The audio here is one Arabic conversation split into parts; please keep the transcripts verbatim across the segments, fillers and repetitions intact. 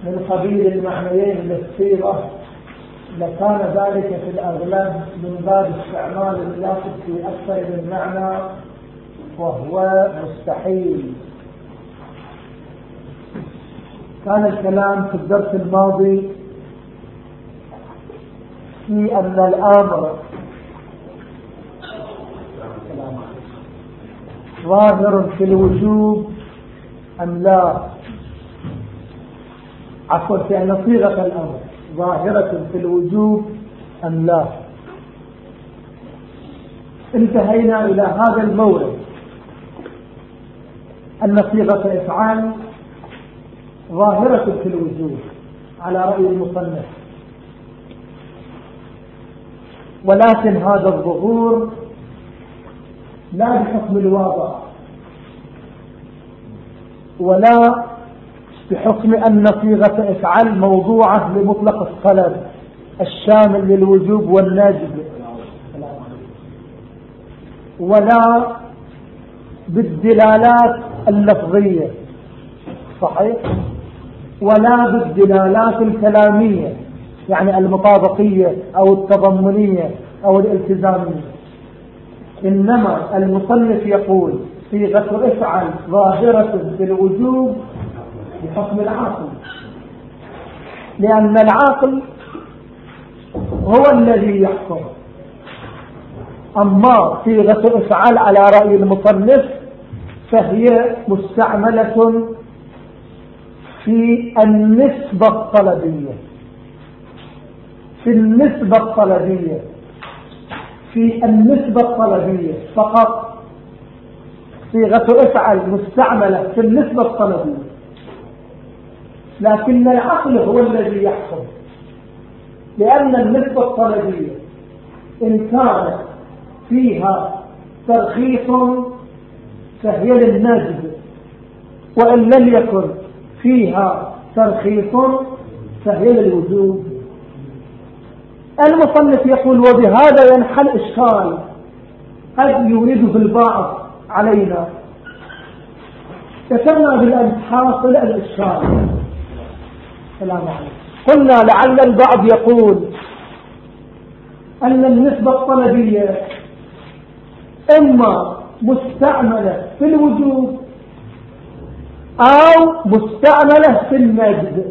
من قبيل المعنيين للصيغة لكان ذلك في الأغلب من باب استعمال اللفظ في أكثر من معنى، وهو مستحيل. كان الكلام في الدرس الماضي في أن الأمر ظاهر في الوجوب أم لا، عفوا في أن صيغة الأمر ظاهرة في الوجوب أم لا. انتهينا إلى هذا المورد أن صيغة إفعال ظاهرة في الوجوب على رأي المصنف، ولكن هذا الظهور لا بحكم الواضع ولا بحكم أن صيغة إفعال موضوعة لمطلق الطلب الشامل للوجوب والندب، ولا بالدلالات اللفظية صحيح، ولا بالدلالات الكلامية يعني المطابقية أو التضمنية أو الالتزامية. إنما المصنف يقول صيغة افعل ظاهرة في الوجوب بحكم العاقل، لأن العاقل هو الذي يحكم. أما صيغة افعل على رأي المصنف فهي مستعملة في النسبة الطلبية، في النسبة الطلبية في النسبة الطلبية فقط. صيغة افعل مستعملة في النسبة الطلبية، لكن العقل هو الذي يحكم، لأن النسبة الطلبية إن كانت فيها ترخيص فهي للنجد، وإن لم يكن فيها ترخيص فهي للوجوب. المصنف يقول وبهذا ينحل إشكال قد يورده البعض علينا. ذكرنا بالأمس حاصل الإشكال. السلام عليكم. قلنا لعل البعض يقول أن النسبة الطلبية إما مستعملة في الوجوب أو مستعملة في النجد.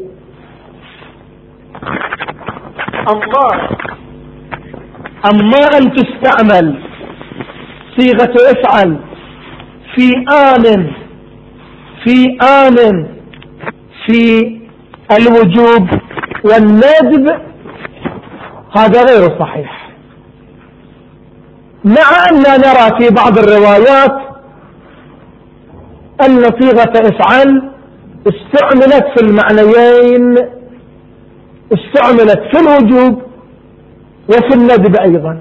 أما أما أن تستعمل صيغة افعل في آن في آن في الوجوب والندب هذا غير صحيح، مع أننا نرى في بعض الروايات أن صيغة افعل استعملت في المعنيين، استعملت في الوجوب وفي الندب أيضا.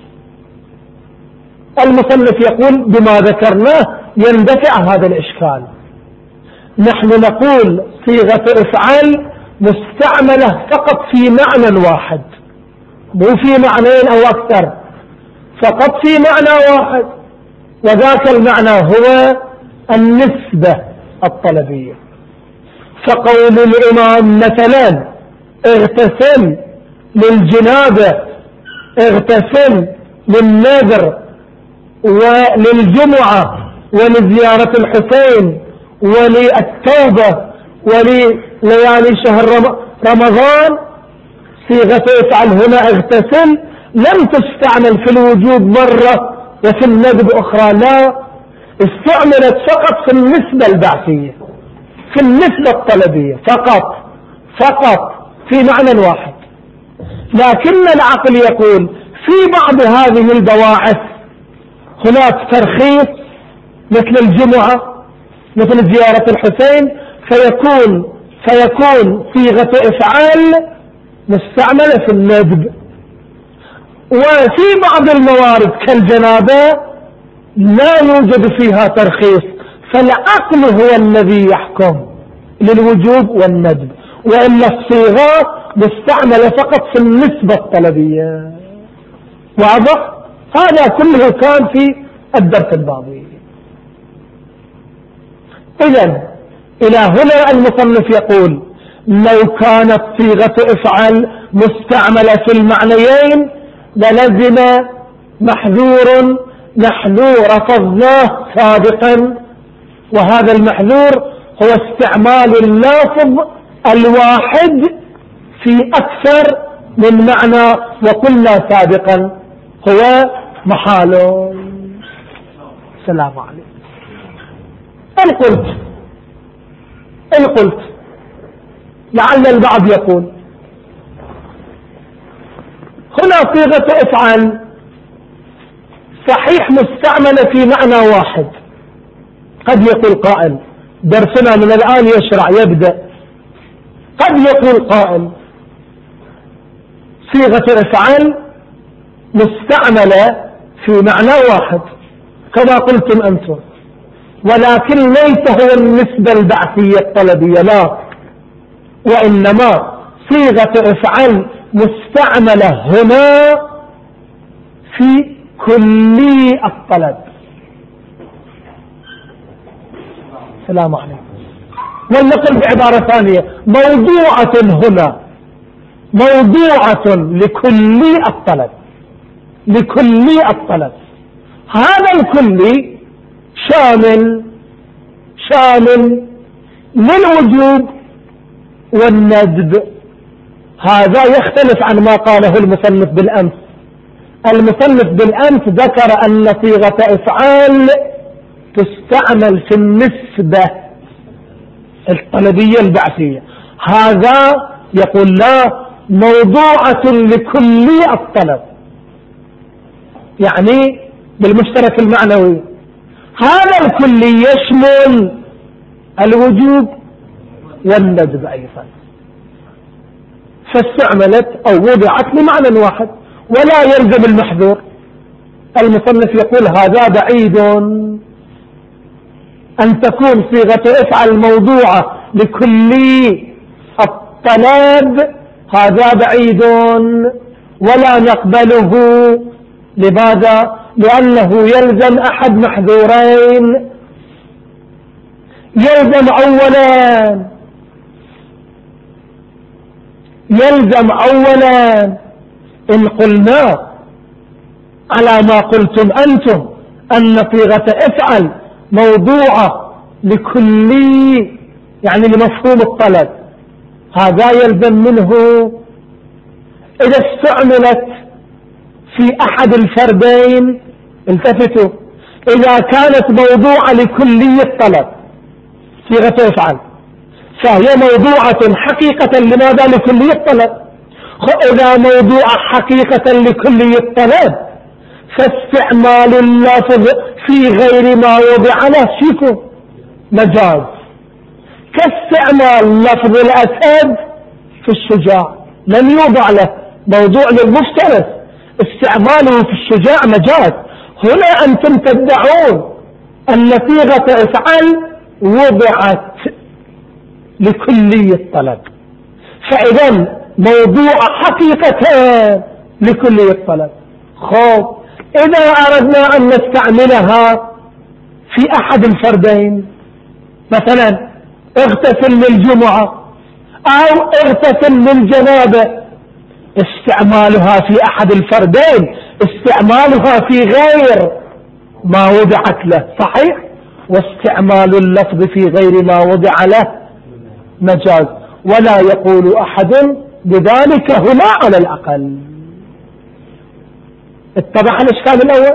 المصنف يقول بما ذكرناه يندفع هذا الإشكال. نحن نقول صيغة افعل مستعملة فقط في معنى واحد، مو في معنيين أو أكثر، فقط في معنى واحد، وذاك المعنى هو النسبة الطلبية. فقول الإمام مثلا اغتسل للجنابة، اغتسل للنذر وللجمعة ولزيارة الحسين وللتوبة ولليالي شهر رمضان، صيغة افعل هنا اغتسل لم تستعمل في الوجوب مرة وفي الندب أخرى لا، استعملت فقط في النسبة البعثية، في النسبة الطلبية فقط فقط في معنى واحد. لكن العقل يقول في بعض هذه البواعث هناك ترخيص مثل الجمعة مثل زيارة الحسين، فيكون فيكون صيغة افعال مستعملة في الندب. وفي بعض الموارد كالجنابة لا يوجد فيها ترخيص، فالعقل هو الذي يحكم للوجوب والندب، وإلا الصيغة مستعملة فقط في النسبة الطلبية. واضح؟ هذا كله كان في الدرس الماضي. إذن إلى هنا المصنف يقول لو كانت صيغة افعل مستعملة في المعنيين للزم محذور نحن رفضناه سابقا، وهذا المحذور هو استعمال اللافظ الواحد في أكثر من معنى، وقلنا سابقا هو محال. السلام عليكم. إن قلت إن قلت لعل البعض يقول هنا صيغة افعل صحيح مستعملة في معنى واحد. قد يقول قائل درسنا من الآن يشرع يبدأ، قد يقول قائل صيغة افعل مستعملة في معنى واحد كما قلتم أنتم، ولكن ليس هو النسبة البعثية الطلبية، لا، وإنما صيغة افعل مستعملة هنا في كلي الطلب. السلام عليكم. ولنقل بعبارة ثانية موضوعة هنا، موضوعة لكلي الطلب، لكلي الطلب. هذا الكلي شامل شامل للوجوب والندب. هذا يختلف عن ما قاله المصنف بالأمس. المصنف بالأمس ذكر أن صيغة افعال تستعمل في النسبة الطلبية البعثية، هذا يقول لا، موضوعة لكلي الطلب، يعني بالمشترك المعنوي. هذا الكلي يشمل الوجوب والندب أيضا، فاستعملت أو وضعت لمعنى واحد ولا يلزم المحذور. المصنف يقول هذا بعيد أن تكون صيغة افعل موضوعة لكلي الطلب، هذا بعيد ولا نقبله. لماذا؟ لأنه يلزم أحد محذورين. يلزم أولا يلزم أولا إن قلنا على ما قلتم أنتم أن صيغة افعل موضوعة لكلي يعني لمفهوم الطلب، هذا يلزم منه إذا استعملت في أحد الفردين، التفتوا، إذا كانت موضوعة لكلي الطلب صيغة افعل فهي موضوعة حقيقة لماذا؟ لكلي الطلب. إذا موضوعة حقيقة لكلي الطلب فاستعمال اللفظ في غير ما وضع له شيكو مجاز، كاستعمال لفظ الأسد في الشجاع لم يوضع له موضوع للمفترس، استعماله في الشجاع مجاز. هنا أنتم تدعون أن صيغة افعل وضعت لكلي الطلب، فإذا موضوع حقيقة لكلي الطلب. خب إذا أردنا أن نستعملها في أحد الفردين، مثلا اغتسل للجمعة أو اغتسل للجنابة، استعمالها في أحد الفردين استعمالها في غير ما وضعت له صحيح، واستعمال اللفظ في غير ما وضع له مجاز، ولا يقول أحد بذلك هنا على الأقل. اتضح الإشكال الأول؟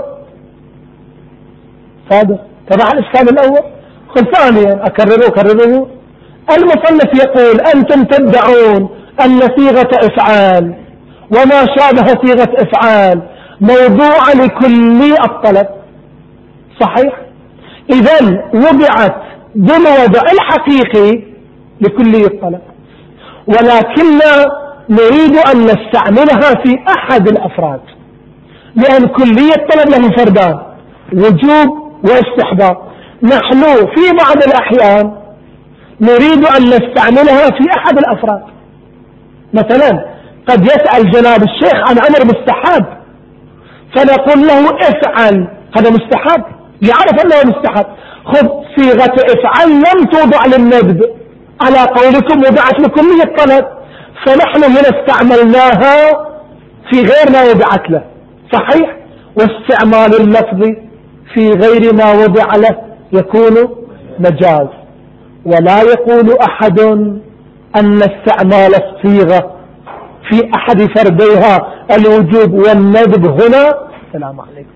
صادق اتضح الإشكال الأول؟ قل ثانيا أكرره أكرره المصنف يقول أنتم تدعون أن صيغة افعال وما شابه صيغة افعال موضوع لكلي الطلب صحيح، إذن وضعت بالوضع الحقيقي لكلي الطلب، ولكننا نريد أن نستعملها في أحد الأفراد، لأن كلية الطلب له فردان وجوب واستحباب. نحن في بعض الأحيان نريد أن نستعملها في أحد الأفراد، مثلا قد يسأل جناب الشيخ عن أمر مستحب فنقول له افعل، هذا مستحب، يعرف أنه مستحب. خذ صيغة افعل لم توضع للندب، على قولكم وضعت لكلية الطلب، فنحن هنا استعملناها في غير ما وضعت له، صحيح؟ واستعمال اللفظ في غير ما وضع له يكون مجاز. ولا يقول أحد أن استعمال الصيغة في أحد فرديها الوجوب والندب هنا. السلام عليكم.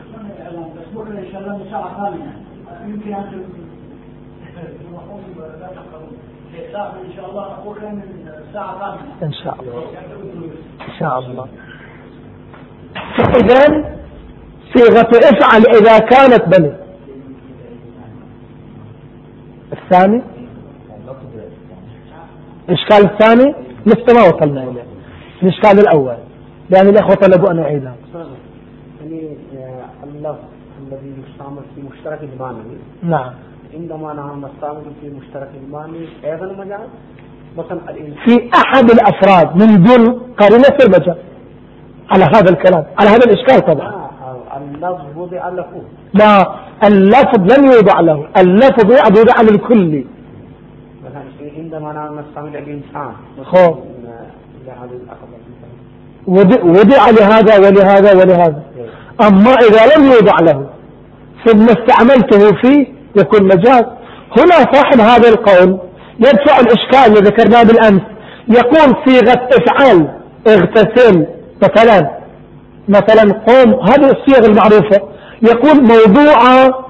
يمكن أن إن شاء الله بكرة من الساعة الثامنة إن شاء الله إن شاء الله. فإذا صيغة افعل إذا كانت بني الثاني الإشكال الثاني لسه ما وصلنا إليه. الإشكال الأول لأن الأخوة طلبوا أن أعيدها. يعني اللفظ الذي يستعمل في مشترك المعنى، نعم، عندما نحن نستعمل في مشترك المعنى أيضا مجاز مثلا في أحد الأفراد من دون قرينة في المجاز على هذا الكلام، على هذا الإشكال طبعا. آه اللفظ وضع له. لا، اللفظ لم يوضع له، اللفظ يوضع للكل. مثلا عندما نحن نستعمل الإنسان خو وضع لهذا ولهذا ولهذا، أما إذا لم يوضع له ثم استعملته فيه يكون مجاز. هنا صاحب هذا القول يدفع الإشكال اللي ذكرناه بالأمس، يقول صيغة افعل اغتسل مثلا مثلا قوم، هذه الصيغ المعروفة، يقول موضوعة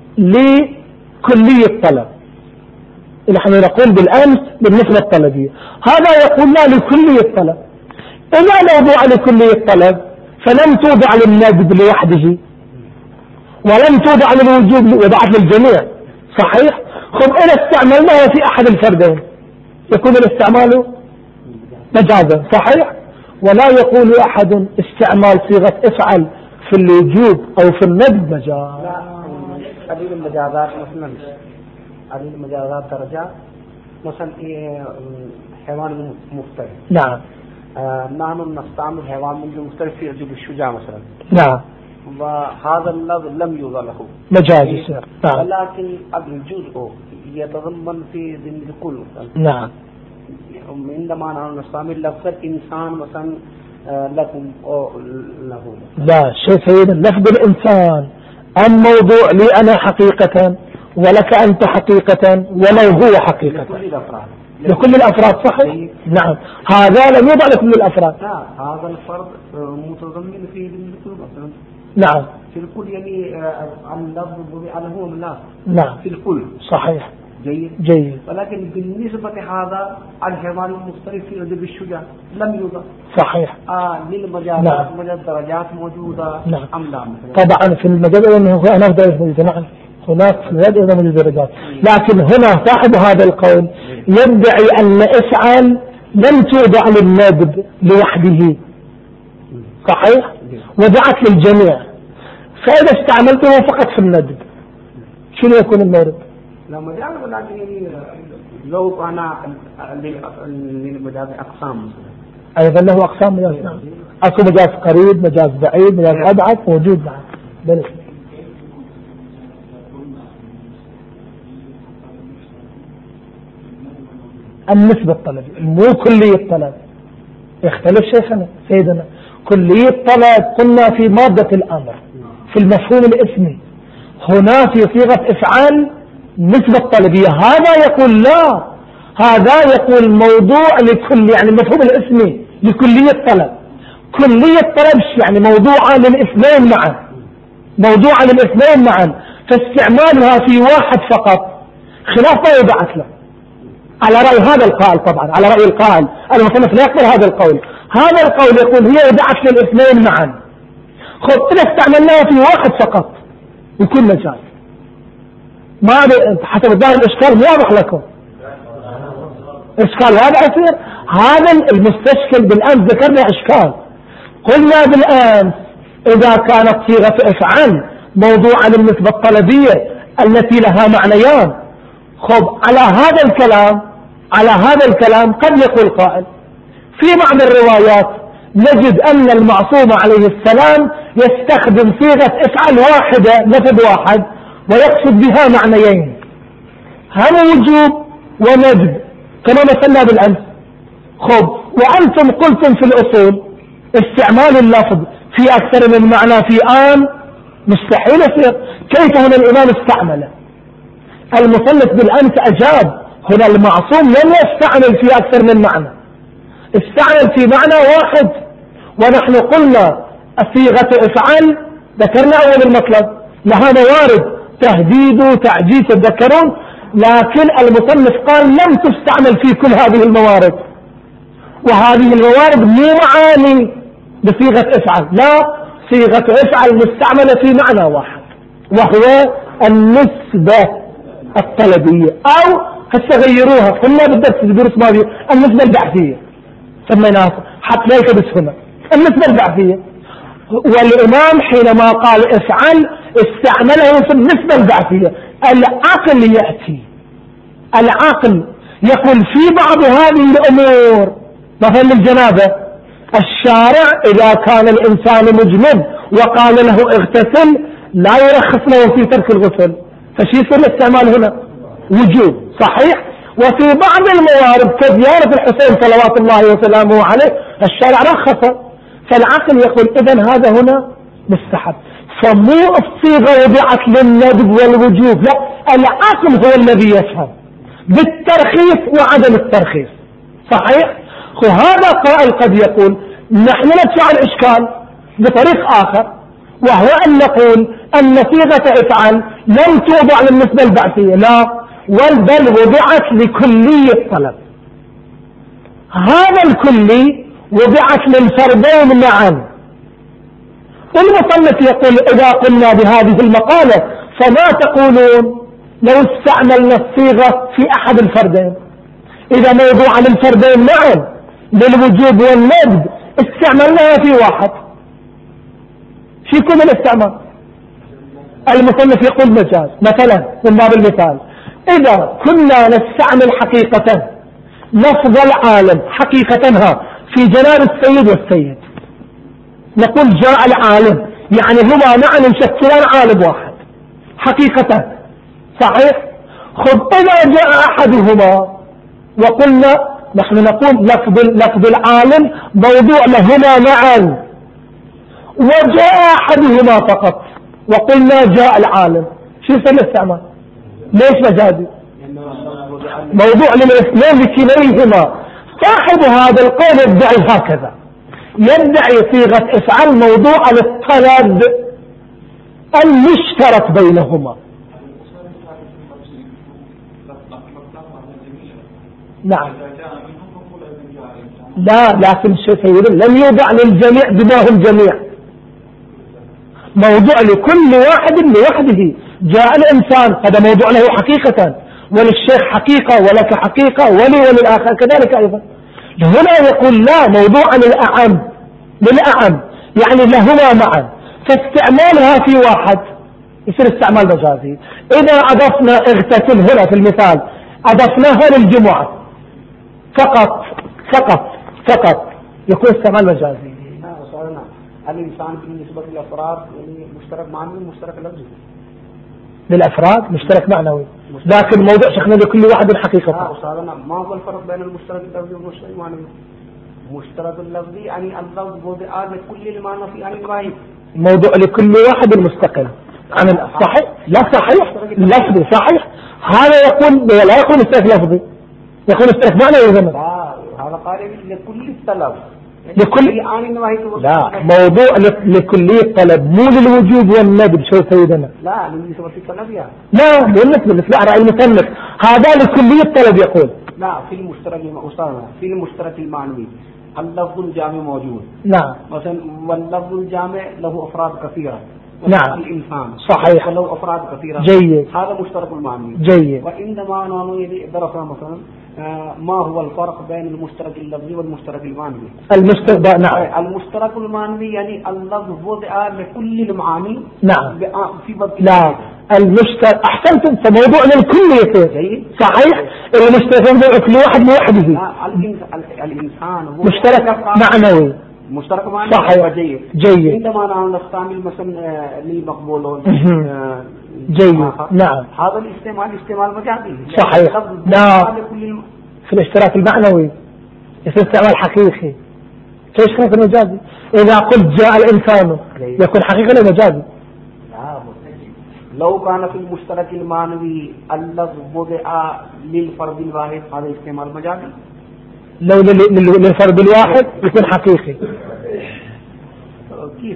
لكلية الطلب. نحن نقول بالأمس بالنسبة الطلبية، هذا يقول لا لكلية الطلب. إذا موضوع لكلية الطلب فلم توضع للندب لوحده ولم توضع للوجوب، وضعت للجميع، صحيح؟ خب إذا استعملناها في أحد الفردين يكون الاستعمال مجازا، صحيح؟ ولا يقول أحد استعمال صيغة افعل في الوجوب أو في الندب مجاز. لا، قليل المجازات مثلا قليل المجازات درجات، مثلا حيوان مفترس. نعم. آه نحن نستعمل حيوان من مفترس في يجب الشجاع مثلا. نعم. وهذا اللفظ لم يوضع له مجاز يصير. نعم. ولكن الجزء يتضمن في ضمن الكل. نعم. عندما نحن نستعمل لفظ الإنسان مثلا لكم أو له. لا شيء سيدا، لفظ الإنسان أم موضوع لي أنا حقيقة ولك أنت حقيقة ولو هو حقيقة لكل الأفراد لكل الأفراد، صحيح؟ نعم. هذا لم يوضع لكل الأفراد. لا، هذا الفرد متضمن في الكل مثلا. نعم. في الكل يعني اللفظ وضع له من نعم في الكل، صحيح. جيد جيد. ولكن بالنسبة هذا الحيوان المفترس في ذبح الشجاع لم يوضع. صحيح. آه للمجازات. نعم. مجال درجات موجودة. نعم. أم لا؟ طبعا في المجال أنه هناك درجات، نعم هناك في المجال أنه درجات، لكن هنا صاحب هذا القول يدعي أن افعل لم توضع للندب لوحده، صحيح؟ وضعت للجميع، فإذا استعملته فقط في الندب شنو يكون المورد؟ لا مجال، ولكن لو أنا للمجاز أقسام مثلا. أيضا له أقسام مجاز. نعم. أكو مجاز قريب، مجاز بعيد، مجاز أبعد، موجود معه. بل النسبة الطلب مو كلية الطلب، يختلف شيخنا سيدنا. كلية الطلب قلنا في مادة الأمر في المفهوم الاسمي، هنا في صيغة افعال نسبة طلبية. هذا يقول لا، هذا يقول موضوع لكل، يعني المفهوم الاسمي لكلية طلب. كلية طلب يعني موضوعة للاثنين معا، موضوعة للاثنين معا، فاستعمالها في واحد فقط خلاف ما يبعث له، على رأي هذا القائل. طبعا على رأي القائل المصنف لا يقبل هذا القول. هذا القول يقول هي وضعت للاثنين معا. خذ إذا استعملناها في واحد فقط يكون مجاز. ما حسب الظاهر الإشكال واضح لكم، إشكال واضح يصير. هذا المستشكل بالأمس ذكرنا إشكال، قلنا بالأمس إذا كانت صيغة افعل موضوعا للنسبة الطلبية التي لها معنيان، خب على هذا الكلام على هذا الكلام قد يقول قائل في بعض الروايات نجد أن المعصوم عليه السلام يستخدم صيغة افعل واحدة لفظ واحد ويقصد بها معنيين، هم وجوب وندب، كما مثلنا بالأمس. خب وأنتم قلتم في الأصول استعمال اللفظ في أكثر من معنى في آن مستحيل يصير. كيف هنا الإمام استعمله؟ المصنف بالأمس أجاب هنا المعصوم لم يستعمل في أكثر من معنى، استعمل في معنى واحد. ونحن قلنا صيغة افعل ذكرنا أول المطلب لها موارد تهديد وتعجيز تذكرون، لكن المصنف قال لم تستعمل في كل هذه الموارد، وهذه الموارد مو معاني بصيغة افعل، لا، صيغة افعل مستعملة في معنى واحد وهو النسبة الطلبية، أو هسه غيروها قلنا بالدرس الدروس ماضية النسبة البعثية سميناها حتى لا يلتبس هنا النسبة البعثية. والإمام حينما قال افعل استعمله في النسبة البعثية. العقل يأتي العقل يقول في بعض هذه الأمور مثلا الجنابة الشارع إذا كان الإنسان مجنب وقال له اغتسل لا يرخص له في ترك الغسل، فشي يصير الاستعمال هنا وجوب صحيح. وفي بعض الموارد كزيارة الحسين صلوات الله وسلامه عليه الشارع رخص، فالعقل يقول إذن هذا هنا مستحب. فمو الصيغة وضعت للندب والوجوب، لا، العقل هو الذي يفهم بالترخيص وعدم الترخيص صحيح. وهذا قائل قد يقول نحن ندفع الإشكال بطريق آخر، وهو أن نقول أن صيغة افعل لم توضع للنسبة البعثية، لا، بل وضعت لكلي الطلب. هذا الكلي وضعت للفردين معا. المصنف يقول إذا قلنا بهذه المقالة فما تقولون لو استعملنا الصيغة في أحد الفردين؟ إذا موضوع للفردين معا للوجوب والندب استعملناها في واحد، في كل الاستعمال. المصنف يقول مجاز مثلا من باب المثال إذا كنا نستعمل حقيقة لفظ العالم حقيقتها في جناب السيد والسيد، نقول جاء العالم يعني هما معا يشكلان عالم واحد حقيقة صحيح. خذ إذا جاء أحدهما وقلنا نحن نقول لفظ, لفظ العالم موضوع لهما معا، وجاء أحدهما فقط وقلنا جاء العالم، شو يصير الاستعمال؟ ليش مجازي؟ موضوع للاثنين لكليهما. صاحب هذا القول يدعي هكذا، يدعي صيغة افعل موضوع للطلب المشترك بينهما. نعم لا، لكن سيد لم يوضع للجميع بما هم جميع، موضوع لكل واحد لوحده. جاء الإنسان هذا موضوع له حقيقة، وللشيخ حقيقة ولك حقيقة ولي وللآخر كذلك أيضا. هنا يقول لا، موضوع للأعم للأعم يعني لهما معا، فاستعمالها في واحد يصير استعمال مجازي. إذا أضفنا اغتسل هنا في المثال أضفناها للجمعة فقط فقط فقط يكون استعمال مجازي. الإنسان بالنسبة للأفراد يعني مشترك معنوي مشترك لفظي، للأفراد مشترك معنوي، لكن موضوع شيخنا لكل واحد حقيقة. أستاذنا ما هو الفرق بين المشترك اللفظي والمشترك المعنوي؟ مشترك اللفظي يعني اللفظ وضع لكل المعنى في عن الواحد، موضوع لكل واحد مستقل عن صحيح. لا صحيح لفظي صحيح، هذا يقول لا يكون اشتراك لفظي، يكون اشتراك معنوي. هذا قال لكل الطلب لكل لا، موضوع لكلية الطلب مو للوجوب والندب. شو سيدنا؟ لا للنسبة في الطلب يعني لا بالنسبة مثل رأي المصنف هذا لكلية الطلب يقول لا في المشترك أستاذنا في المشترك المعنوي اللفظ الجامع موجود. نعم مثلا واللفظ الجامع له أفراد كثيرة. نعم الإنسان صحيح وله أفراد كثيرة. جيد، هذا مشترك المعنوي جيد. وعندما نحن درسنا مثلا آه ما هو الفرق بين المشترك اللفظي والمشترك المعنوي؟ المشترك نعم المشترك المعنوي يعني اللفظ وضع لكل المعاني. نعم في باب لا المشترك أحسنتم، فموضوع للكل يصير صحيح. المشترك موضوع كل واحد لوحده. الإنسان مشترك معنوي مشترك معنوي صحيح جيد. جيد. عندما نستعمل مثلا للمقبولون جيد نعم هذا الاستعمال استعمال مجازي صحيح. نعم في الاشتراك المعنوي يصير استعمال حقيقي. كيف خلف المجازي؟ إذا قلت جاء الإنسان يكون حقيقي ولا مجازي؟ لو كان في المشترك المعنوي اللفظ وضع للفرد الواحد هذا استعمال مجازي. لو للفرد الواحد يكون حقيقي. كيف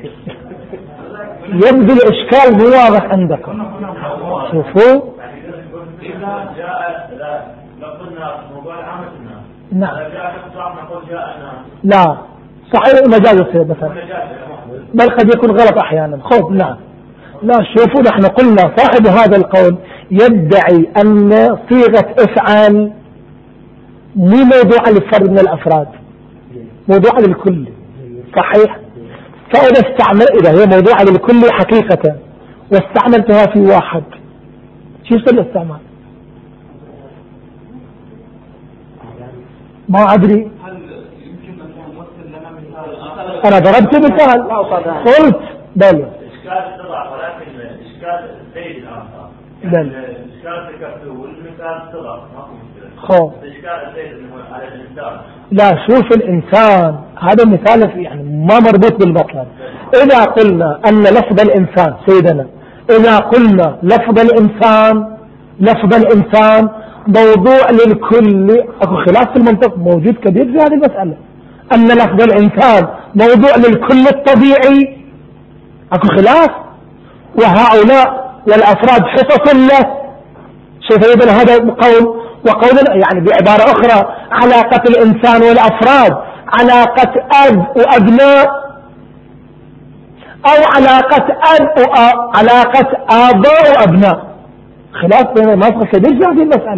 يبدو الإشكال مو واضح عندكم. شوفوا إذا جاء لفظ الناس موضوع عامة الناس. نعم. إذا جاء شخص نقول جاء الناس. لا صحيح مجاز يصير مثلا، بل قد يكون غلط أحيانا. خذ نعم. لا شوفوا نحن قلنا صاحب هذا القول يدعي أن صيغة افعل مو موضوع للفرد من الأفراد، موضوع للكل. صحيح. فإذا استعمل إذا هي موضوع للكل حقيقة واستعملتها في واحد شو يصير الاستعمال؟ ما أدري. أنا ضربت مثال قلت بل إشكال تضع ولكن إشكال زيد الآخر. بل إشكال ذكرته والمثال تضع ما هو مشكلة. خو إشكال زيد إنه على الإنسان. لا شوف الإنسان هذا مثال يعني ما مربوط بالمطلب. إذا قلنا أن لفظ الإنسان سيدنا إذا قلنا لفظ الإنسان لفظ الإنسان موضوع للكل أكو خلاف في المنطق موجود كبير في هذه المسألة. أن لفظ الإنسان موضوع للكل الطبيعي أكو خلاف، وهؤلاء والأفراد حصص له. شوف أيضا هذا قول وقول يعني بعبارة أخرى علاقة الإنسان والأفراد علاقة أب وأبناء أو علاقة أب وعلاقة آباء وأبناء. خلاف بين المنطق كبير في هذه المسألة.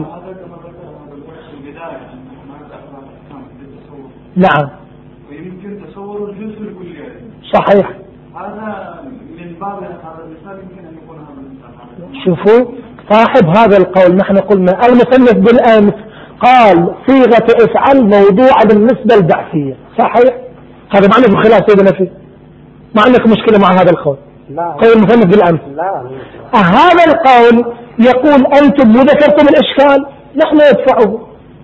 نعم ويمكن تصور الجزء الكلي. صحيح. هذا من باب هذا المثال يمكن أن يكون هذا المثال. شوفوا صاحب هذا القول نحن قلنا المصنف بالأمس قال صيغة افعل موضوع بالنسبة البعثية. صحيح. هذا معنى بخلاف سيدنا فيه. ما عندك مشكلة مع هذا القول؟ لا. قول المصنف بالأمس. لا. هذا القول يقول أنتم مو ذكرتم الإشكال نحن ندفعه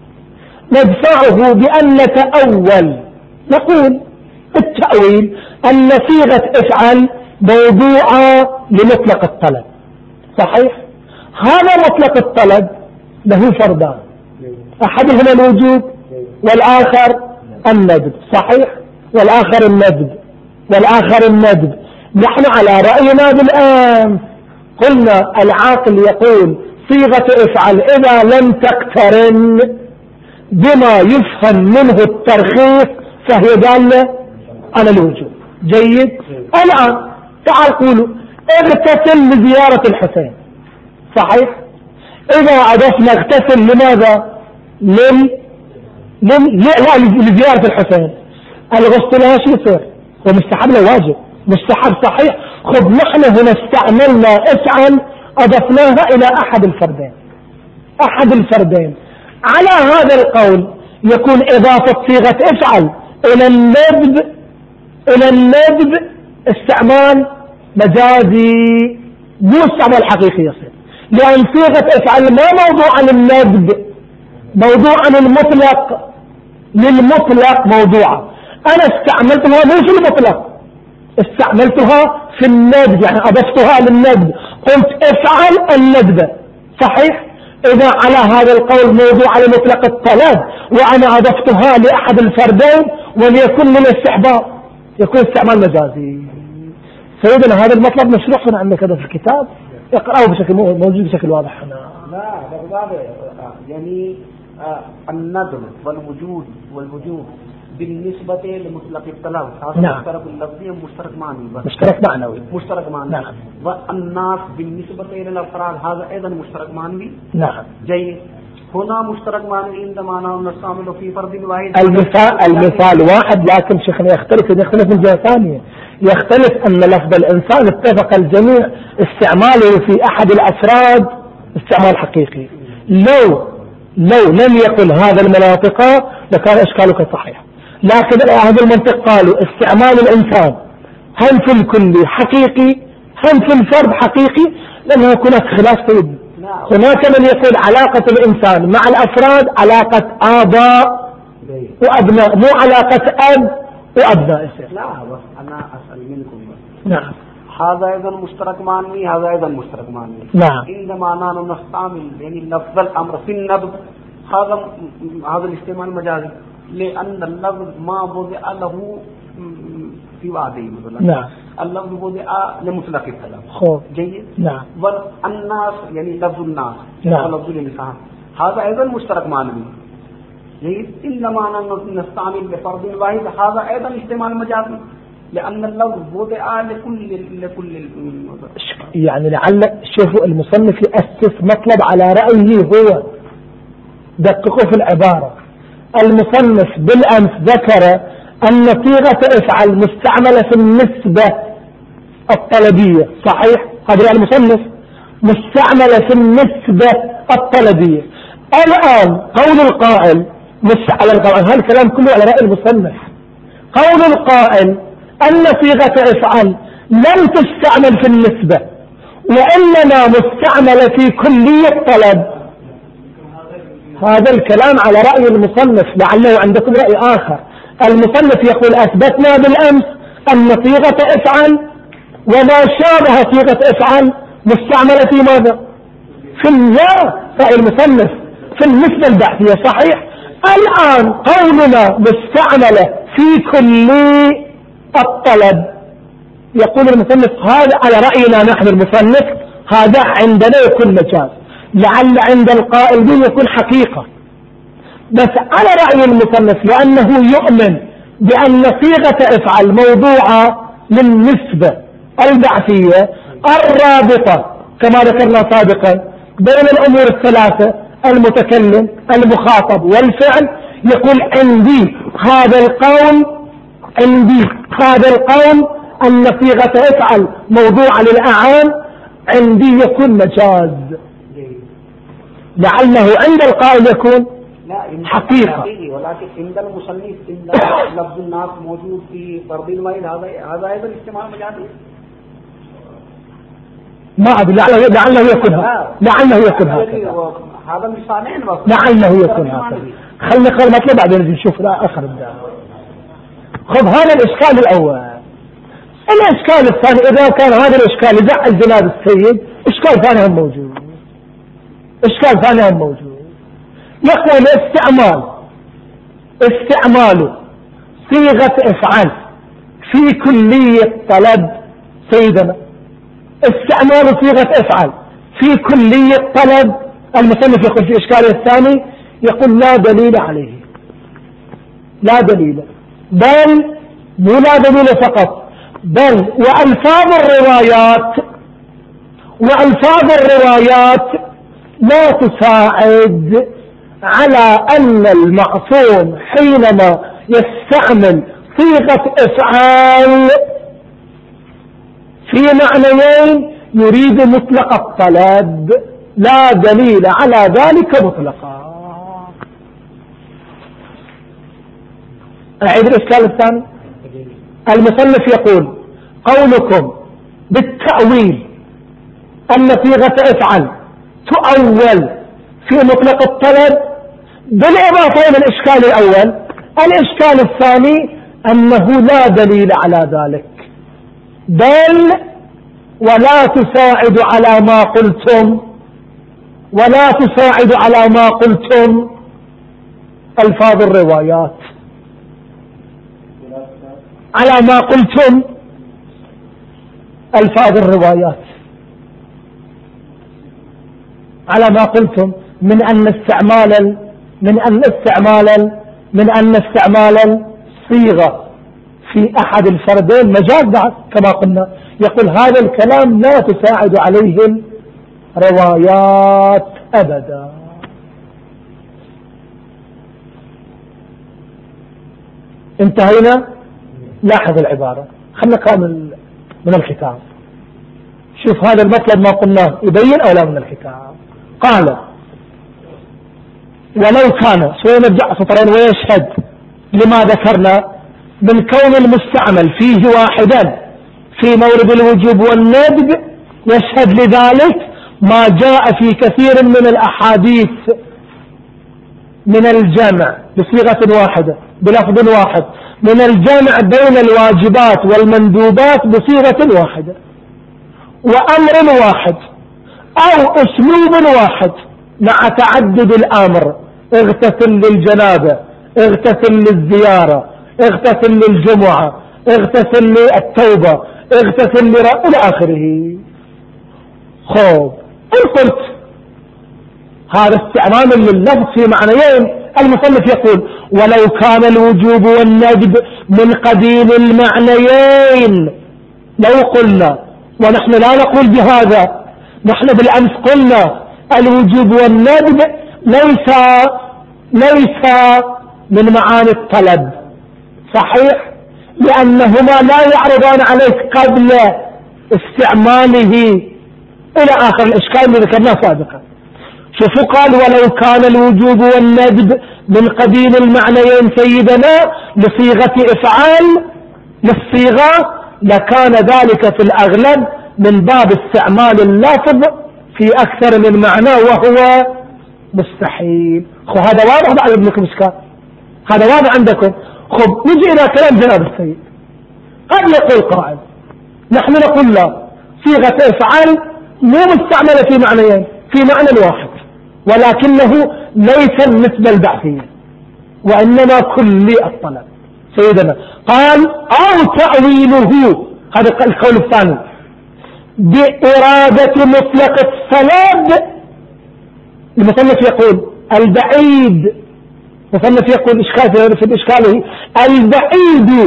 ندفعه بأن نتأول. نقول التأويل أن صيغة افعل موضوعة لمطلق الطلب. صحيح. هذا مطلق الطلب له فردان، أحدهما الوجوب والآخر الندب. صحيح. والآخر الندب والآخر الندب. نحن على رأينا بالآن قلنا العاقل يقول صيغة افعل إذا لم تقترن بما يفهم منه الترخيص فهي دالة على الوجوب. جيد. الآن تعال قولوا اغتسل لزيارة الحسين. صحيح. إذا أضفنا اغتسل لماذا؟ لل لل لا لزيارة الحسين. الغسل لا شيء يصير ومستحب له واجب مستحب. صحيح. خذ نحن هنا استعملنا افعل أضفناها إلى أحد الفردين أحد الفردين. على هذا القول يكون إضافة صيغة افعل إلى الندب إلى الندب استعمال مجازي مو استعمال حقيقي يصير، لأن صيغة افعل ما موضوع للندب موضوع للمطلق للمطلق موضوعة. أنا استعملتها مو في المطلق استعملتها في الندب يعني أضفتها للندب قلت افعل الندب. صحيح. إذا على هذا القول موضوع لمطلق الطلب وأنا أضفتها لأحد الفردين وليكن من الاستحباب يكون استعمال مجازي. سيدنا هذا المطلب مشروح هنا عندك هذا في الكتاب اقرأه بشكل موجود بشكل واضح هنا. لا واضح يعني آه الندب والوجود والوجود بالنسبة لمطلق الطلب هذا نعم. مشترك اللفظي ومشترك معنوي مشترك معنوي مشترك معنوي نعم. والناس بالنسبة إلى الأفراد هذا أيضا مشترك معنوي. نعم. جيد. هنا مشترك معنوي عندما نستعمل في فرد واحد. المثال المثال واحد لكن شيخنا يختلف يختلف من جهة ثانية. يختلف أن لفظ الإنسان اتفق الجميع استعماله في أحد الأفراد استعمال حقيقي. لو لو لم يقل هذا المناطق لكان إشكالك صحيح، لكن هذا المنطق قالوا استعمال الإنسان هم في الكل حقيقي هم في الفرد حقيقي لأنه هناك خلاف سيد. لا هناك من يقول علاقة الإنسان مع الأفراد علاقة آباء وأبناء، مو علاقة أب وأبناء. لا بس أنا أسأل منكم بس. نعم. هذا أيضا مشترك معني، هذا أيضا مشترك معني. نعم. عندما نحن نستعمل يعني لفظ الأمر في النبض، هذا هذا الاستعمال مجازي، لأن اللفظ ما وضع له في وعده مثلا. نعم. اللفظ وضع لمطلق الكلام. خوف. جيد. نعم. والناس يعني لفظ الناس. نعم. ولفظ الإنسان هذا أيضا مشترك معني. جيد. إنما نستعمل بفرض واحد، هذا أيضا استعمال مجازي، لأن اللفظ وضع لكل لكل يعني لعل شوفوا المصنف يأسس مطلب على رأيه هو، دققوا في العبارة. المصنف بالأمس ذكر أن صيغة افعل مستعملة في النسبة الطلبية، صحيح؟ هذا المصنف مستعملة في النسبة الطلبية. الآن قول القائل مش على القائل، هذا الكلام كله على رأي المصنف. قول القائل أن صيغة افعل لم تستعمل في النسبة وإنما مستعملة في كلية طلب، هذا الكلام على رأي المصنف، لعله عندكم رأي آخر. المصنف يقول أثبتنا بالأمس أن صيغة افعل وما شابه صيغة افعل مستعملة في ماذا؟ في لا رأي المصنف في النسبة البحثية، صحيح؟ الآن قولنا مستعملة في كلية الطلب، يقول المصنف هذا على رأينا نحن المصنف هذا عندنا يكون مجاز، لعل عند القائل به يكون حقيقة. بس على رأي المصنف لأنه يؤمن بأن صيغة افعل موضوعة للنسبة البعثية الرابطة كما ذكرنا سابقا بين الأمور الثلاثة، المتكلم المخاطب والفعل، يقول عندي هذا القول عندي هذا القول أن صيغة افعل موضوعة للأعام عندي يكون مجاز، لعله عند القائل يكون حقيقة. ولكن عند المصنف عند لفظ الناس موجود في ضرب الويل، هذا هذا أيضا استعمال مجازي. ما أدري، لعله لعله يكون هذا، لعله يكون هكذا، هذا مثالين بس، لعله يكون هكذا. خلنا نقرأ المطلب بعدين نشوف آخر الدعوة. خذ هذا الإشكال الأول. الإشكال الثاني إذا كان هذا الإشكال يزعل جناب السيد، إشكال ثاني هم موجود، إشكال ثاني هم موجود. يقول استعمال استعمال صيغة افعل في كلية طلب، سيدنا استعمال صيغة افعل في كلية طلب، المصنف يقول في إشكاله الثاني يقول لا دليل عليه، لا دليل، بل مو لا دليل فقط، بل وألفاظ الروايات وألفاظ الروايات لا تساعد على أن المعصوم حينما يستعمل صيغة افعال في معنيين يريد مطلق الطلب، لا دليل على ذلك مطلقا. أعيد الإشكال الثاني. المصنف يقول قولكم بالتأويل أن صيغة افعل تؤول في مطلق الطلب بالإضافة إلى الإشكال الأول، الإشكال الثاني أنه لا دليل على ذلك، بل ولا تساعد على ما قلتم ولا تساعد على ما قلتم ألفاظ الروايات، على ما قلتم ألفاظ الروايات، على ما قلتم من أن استعمالا من أن استعمالا من أن استعمالا صيغة في أحد الفردين مجاز بعد كما قلنا. يقول هذا الكلام لا تساعد عليه الروايات أبدا. انتهينا. لاحظ العبارة، خلنا كامل من الكتاب، شوف هذا المطلب ما قلناه يبين أو لا من الكتاب. قال ولو كان شوي نرجع سطرين ويشهد لما ذكرنا من كون المستعمل فيه واحدا في مورد الوجوب والندب، يشهد لذلك ما جاء في كثير من الأحاديث من الجمع بصيغة واحدة بلفظ واحد، من الجمع بين الواجبات والمندوبات بصيغة واحدة وأمر واحد أو أسلوب واحد مع تعدد الأمر، اغتسل للجنابة، اغتسل للزيارة، اغتسل للجمعة، اغتسل للتوبة، اغتسل لرأي إلى آخره. خوب إن قلت هذا استعمال لللفظ في معنيين، المصنف يقول ولو كان الوجوب والندب من قبيل المعنيين، لو قلنا ونحن لا نقول بهذا، نحن بالأمس قلنا الوجوب والندب ليس ليس من معاني الطلب، صحيح، لأنهما لا يعرضان عليك قبل استعماله إلى آخر الإشكال اللي ذكرناه سابقا. شوفوا قال ولو كان الوجوب والندب من قبيل المعنيين سيدنا لصيغة إفعال للصيغة، لكان ذلك في الأغلب من باب استعمال اللفظ في أكثر من معنى وهو مستحيل. خو هذا واضح بعد ابنكم إشكال، هذا واضح عندكم. خب نجي إلى كلام جناب السيد. قد يقول قائل نحن نقول لا، صيغة إفعال مو مستعملة في معنيين، في معنى واحد، ولكنه ليس النسبة البعثية وإنما كلي الطلب. سيدنا قال أو تأويله، هذا القول الثاني، بإرادة مطلق الطلب. المصنف يقول البعيد، المصنف يقول إشكال في إشكاله البعيد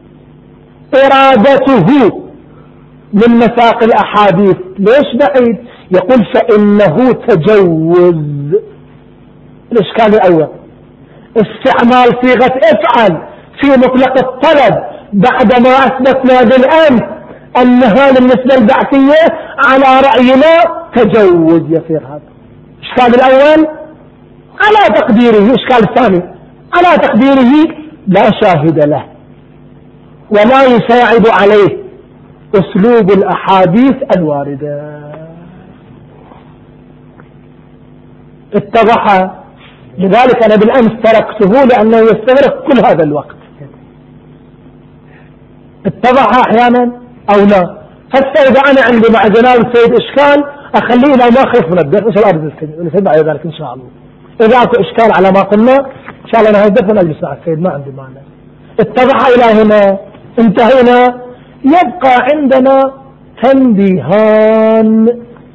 إرادته من مساق الأحاديث. ليش بعيد؟ يقول فإنه تجوز. الإشكال الأول استعمال صيغة افعل في مطلق الطلب بعدما أثبتنا بالأمس أنها للنسبة البعثية على رأينا تجوز يصير. هذا الإشكال الأول على تقديره. الإشكال الثاني على تقديره لا شاهد له ولا يساعد عليه أسلوب الأحاديث الواردة. اتضح. لذلك أنا بالأمس تركته لأنه يستغرق كل هذا الوقت. اتضح أحيانا أو لا. حتى إذا أنا عندي مع جناب السيد إشكال أخليه إلى ما خيف من الدرس إن شاء الله ونسمع بعد ذلك إن شاء الله. إذا أكو إشكال على ما قلنا إن شاء الله نهدف ونجلس مع السيد، ما عندي معنى. اتضح إلى هنا، انتهينا. يبقى عندنا تنبيهان،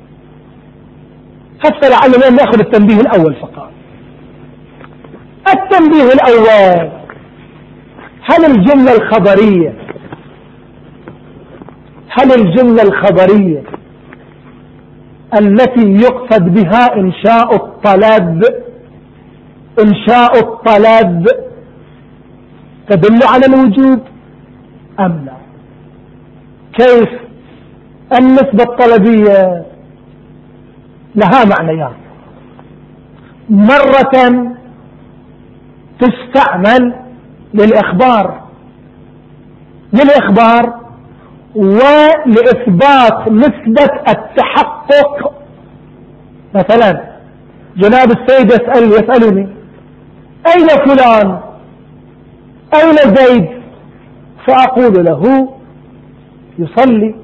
حتى لعلنا نأخذ التنبيه الأول فقط. التنبيه الأول، هل الجملة الخبرية هل الجملة الخبرية التي يقصد بها إنشاء الطلب إنشاء الطلب تدل على الوجوب أم لا؟ كيف؟ النسبة الطلبية لها معنيان. مرة تستعمل للإخبار للإخبار ولإثبات نسبة التحقق. مثلا جناب السيد يسأل يسألني أين فلان أين زيد، فأقول له يصلي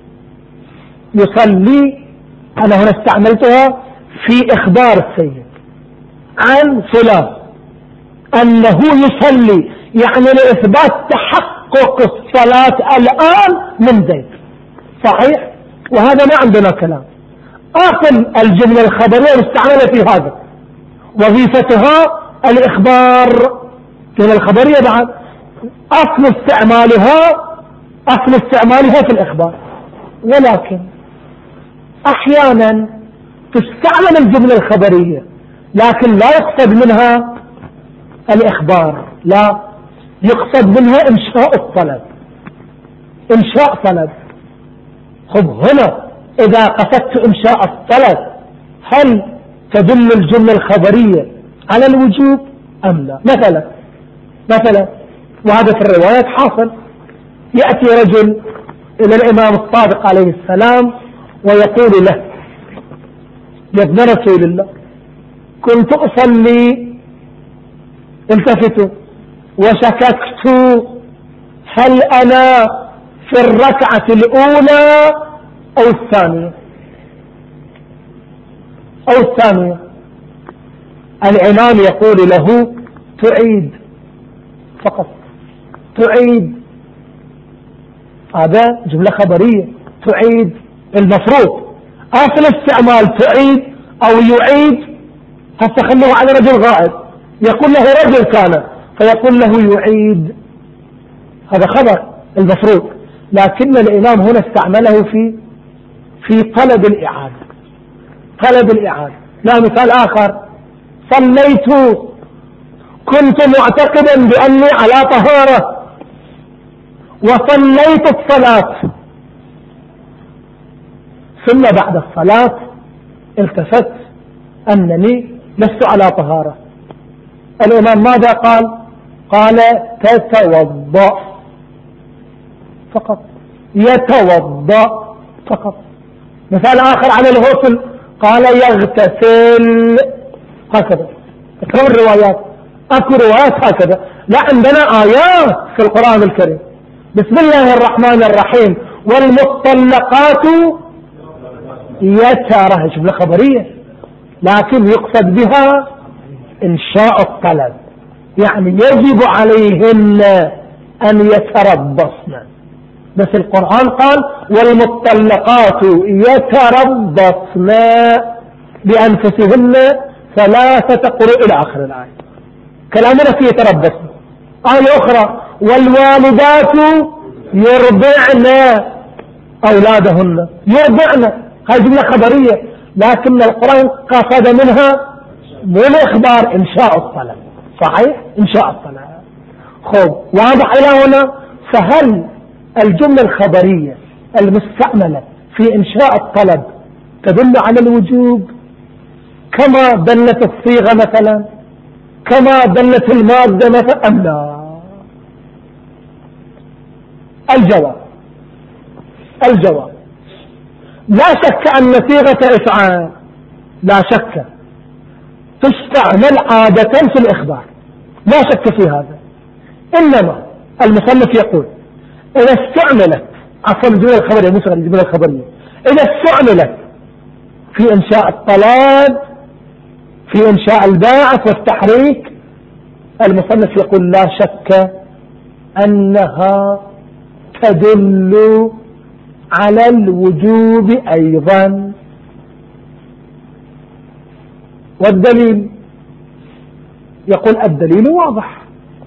يصلي أنا هنا استعملتها في إخبار السيد عن فلان أنه يصلي، يعني لإثبات تحقق الصلاة الآن من زيد، صحيح؟ وهذا ما عندنا كلام. أصل الجملة الخبرية مستعملة في هذا، وظيفتها الإخبار. الجملة الخبرية بعد أصل استعمالها أصل استعمالها في الإخبار، ولكن أحيانا تستعمل الجملة الخبرية لكن لا يقصد منها الإخبار، لا يقصد منها إنشاء الطلب إنشاء طلب. خب هنا إذا قصدت إنشاء الطلب هل تدل الجملة الخبرية على الوجوب أم لا؟ مثلا مثلا وهذا في الروايات حاصل، يأتي رجل إلى الإمام الصادق عليه السلام ويقول له يبن رسول الله كنت أصلي التفتوا وشككت هل أنا في الركعة الأولى أو الثانية أو الثانية الإمام يقول له تعيد فقط، تعيد، هذا جملة خبرية، تعيد. المفروض أصل استعمال تعيد أو يعيد هسه خلوه على رجل غائب، يقول له رجل كان فيقول له يعيد، هذا خبر المفروض، لكن الإمام هنا استعمله في في طلب الإعادة، طلب الإعادة. لا مثال آخر، صليت كنت معتقدا بأني على طهارة وصليت الصلاة ثم بعد الصلاة التفت أنني لست على طهارة. الإمام ماذا قال؟ قال تتوضأ فقط، يتوضأ فقط. مثال آخر على الغسل قال يغتسل، هكذا. اكرم الروايات، اكو روايات هكذا. لا عندنا آيات في القرآن الكريم، بسم الله الرحمن الرحيم والمطلقات يترى، جملة خبرية لكن يقصد بها إنشاء الطلب، يعني يجب عليهن أن يتربصن، بس القرآن قال والمطلقات يتربصن بأنفسهن ثلاثة قروء إلى آخر الآية. كلامنا فيه يتربصن. آية أخرى والوالدات يرضعن أولادهن، يرضعن، هذه جملة خبرية لكن القرآن قصد منها مو الإخبار، إنشاء الطلب. صحيح، إنشاء الطلب. خب واضح إلى هنا. فهل الجملة الخبرية المستعملة في إنشاء الطلب تدل على الوجوب كما دلت الصيغة مثلا، كما دلت المادة مثلا، أم لا؟ الجواب الجواب لا شك أن صيغة إفعال لا شك تستعمل عادة في الإخبار، لا شك في هذا. إنما المصنف يقول إذا استعملت، عفوا الجملة الخبرية مش الجملة الخبرية، إذا استعملت في إنشاء الطلب، في إنشاء الباعث والتحريك، المصنف يقول لا شك أنها تدل على الوجوب أيضا. والدليل يقول الدليل واضح،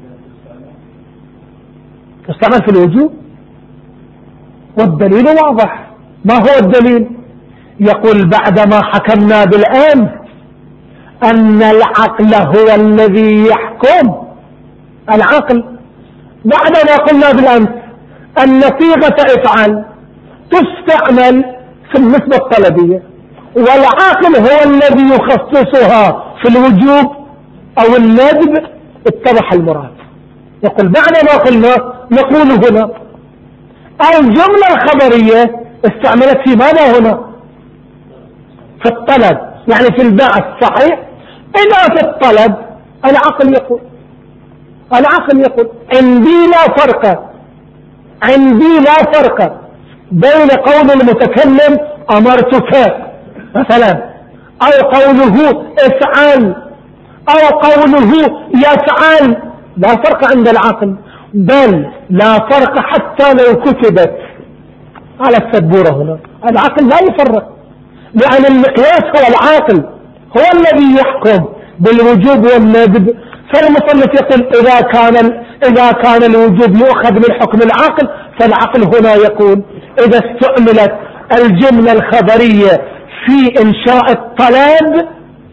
تستعمل في الوجوب والدليل واضح. ما هو الدليل؟ يقول بعدما حكمنا بالآن أن العقل هو الذي يحكم، العقل بعدما قلنا بالأمس أن صيغة افعل تستعمل في النسبة الطلبية والعاقل هو الذي يخصصها في الوجوب أو الندب، اتضح المراد. يقول بعدما قلنا نقول هنا الجملة الخبرية استعملت في ماذا هنا؟ في الطلب، يعني في البعث. صحيح. إذا في الطلب العقل يقول العقل يقول عندي لا فرق عندي لا فرق بين قول المتكلم أمرتك مثلا أو قوله افعل أو قوله يفعل، لا فرق عند العقل، بل لا فرق حتى لو كتبت على السبورة هنا. العقل لا يفرق، لأن المقياس هو العاقل، هو الذي يحكم بالوجوب والندب. فالمصنف يقول إذا كان إذا كان الوجوب يؤخذ من حكم العقل، فالعقل هنا يقول إذا استعملت الجملة الخبرية في إنشاء الطلب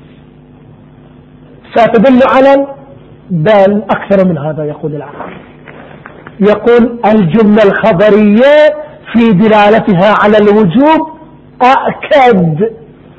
ستدل على، بل أكثر من هذا. يقول العقل، يقول الجملة الخبرية في دلالتها على الوجوب أأكد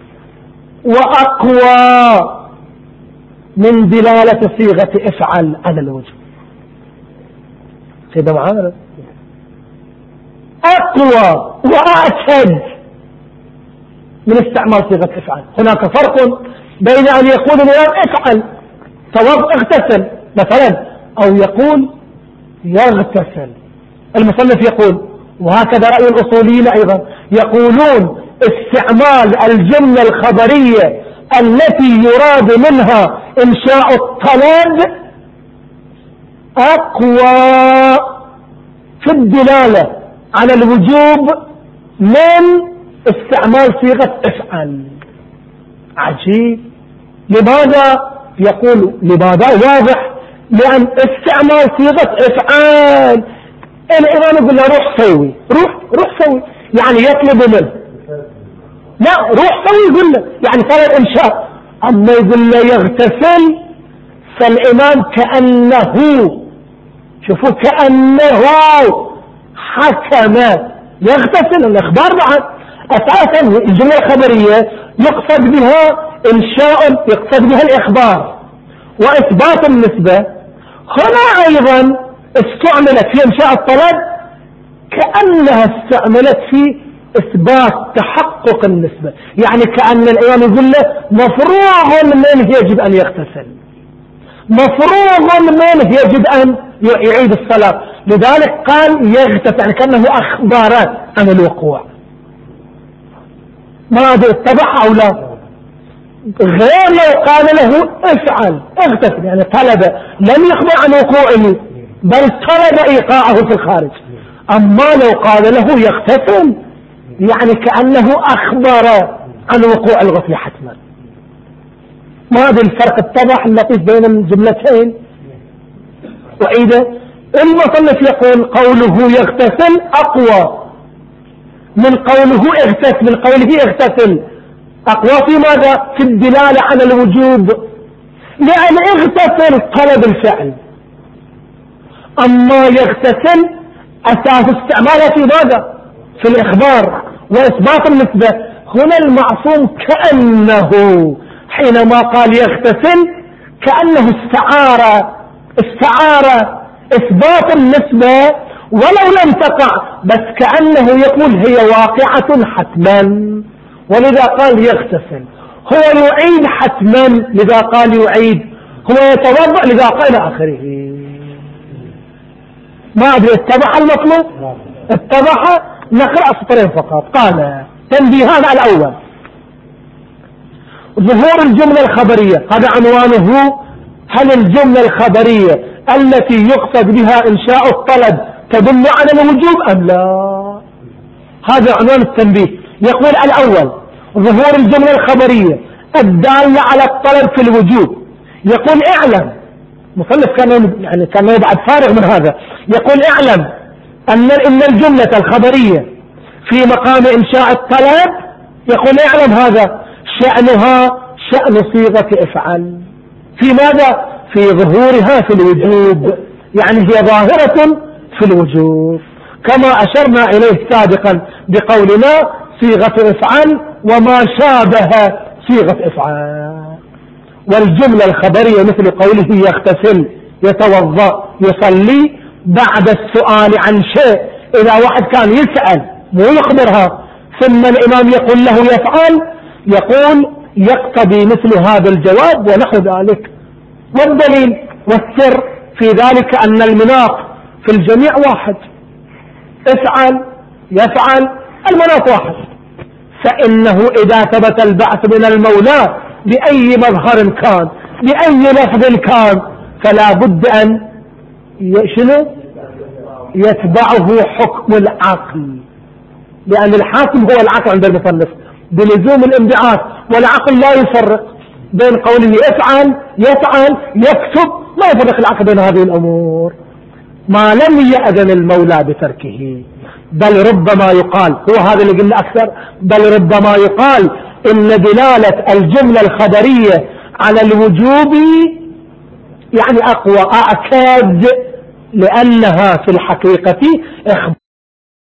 وأقوى من دلالة صيغة افعل على الوجوب. سيدنا معاذ أقوى وأأكد من استعمال صيغة افعل. هناك فرق بين أن يقول الإمام افعل توضأ اغتسل مثلا، أو يقول يغتسل. المصنف يقول، وهكذا رأي الأصوليين أيضا، يقولون استعمال الجملة الخبرية التي يراد منها إنشاء الطلب أقوى في الدلالة على الوجوب من استعمال صيغة افعل. عجيب. لماذا؟ يقول لماذا؟ واضح، لأن استعمال صيغة افعال الإمام يقول له روح سوي، روح روح سوي، يعني يطلب منه، لا روح سوي يقول له، يعني صار الإنشاء. أما يقول له يغتسل، فالإمام كأنه، شوفوا كأنه حكم يغتسل. الإخبار بعد أساسا الجملة الخبرية يقصد بها إنشاء، يقصد بها الإخبار وإثبات النسبة. هنا أيضا استعملت في إنشاء الطلب كأنها استعملت في إثبات تحقق النسبة، يعني كأن الإمام يقول له مفروغ منه يجب أن يغتسل، مفروغ منه يجب أن يعيد الصلاة. لذلك قال يغتسل، يعني كأنه أخبارات عن الوقوع. ما أدري اتبع أو لا، غير لو قال له افعل اغتسل، يعني طلب، لم يخبر عن وقوعه بل طلب إيقاعه في الخارج. أما لو قال له يغتسل، يعني كأنه أخبر عن وقوع الغسل حتما. ما هذا الفرق اتضح اللطيف بين الجملتين. وإذا المصنف يقول قوله يغتسل أقوى من قوله اغتسل، من قوله اغتسل أقوى في ماذا؟ في الدلالة على الوجوب، لأن اغتسل طلب الفعل، أما يغتسل أساس استعماله في ماذا؟ في الإخبار وإثبات النسبة. هنا المعصوم كأنه حينما قال يغتسل كأنه استعار استعار إثبات النسبة ولو لم تقع، بس كأنه يقول هي واقعة حتما، ولذا قال يغتسل. هو يعيد حتما لذا قال يعيد، هو يتوضأ لذا قال آخره. ما أدري اتبع المطلوب؟ اتبع. نقرأ سطرين فقط. قال تنبيهان. الأول ظهور الجملة الخبرية، هذا عنوانه. هل الجملة الخبرية التي يقصد بها إنشاء الطلب تدل على الوجوب أم لا؟ هذا عنوان التنبيه. يقول الأول ظهور الجملة الخبرية الدالة على الطلب في الوجوب. يقول اعلم، مصنف كان يعني كان يبعد فارغ من هذا، يقول اعلم أن إن الجملة الخبرية في مقام إنشاء الطلب، يقول اعلم هذا شأنها شأن صيغة افعل. في ماذا؟ في ظهورها في الوجوب، يعني هي ظاهرة في الوجوب، كما أشرنا إليه سابقا بقولنا صيغة افعل وما شابه صيغة افعل. والجملة الخبرية مثل قوله يغتسل، يتوضأ، يصلي، بعد السؤال عن شيء، إذا واحد كان يسأل مو يخبرها ثم الإمام يقول له يفعل، يقول يقتضي مثل هذا الجواب ونحو ذلك. والدليل والسر في ذلك أن المناط في الجميع واحد، افعل يفعل المناط واحد. فإنه إذا ثبت البعث من المولى بأي مظهر كان بأي لفظ كان فلا بد أن شنو يتبعه حكم العقل، لأن الحاكم هو العقل عند المصنف بلزوم الانبعاث، والعقل لا يفرق بين قوله افعل يفعل يكتب، لا يفرق العقل بين هذه الأمور ما لم يأذن المولى بتركه. بل ربما يقال، هو هذا اللي قلنا أكثر، بل ربما يقال إن دلالة الجملة الخبرية على الوجوب يعني أقوى أكاد، لأنها في الحقيقة إخبار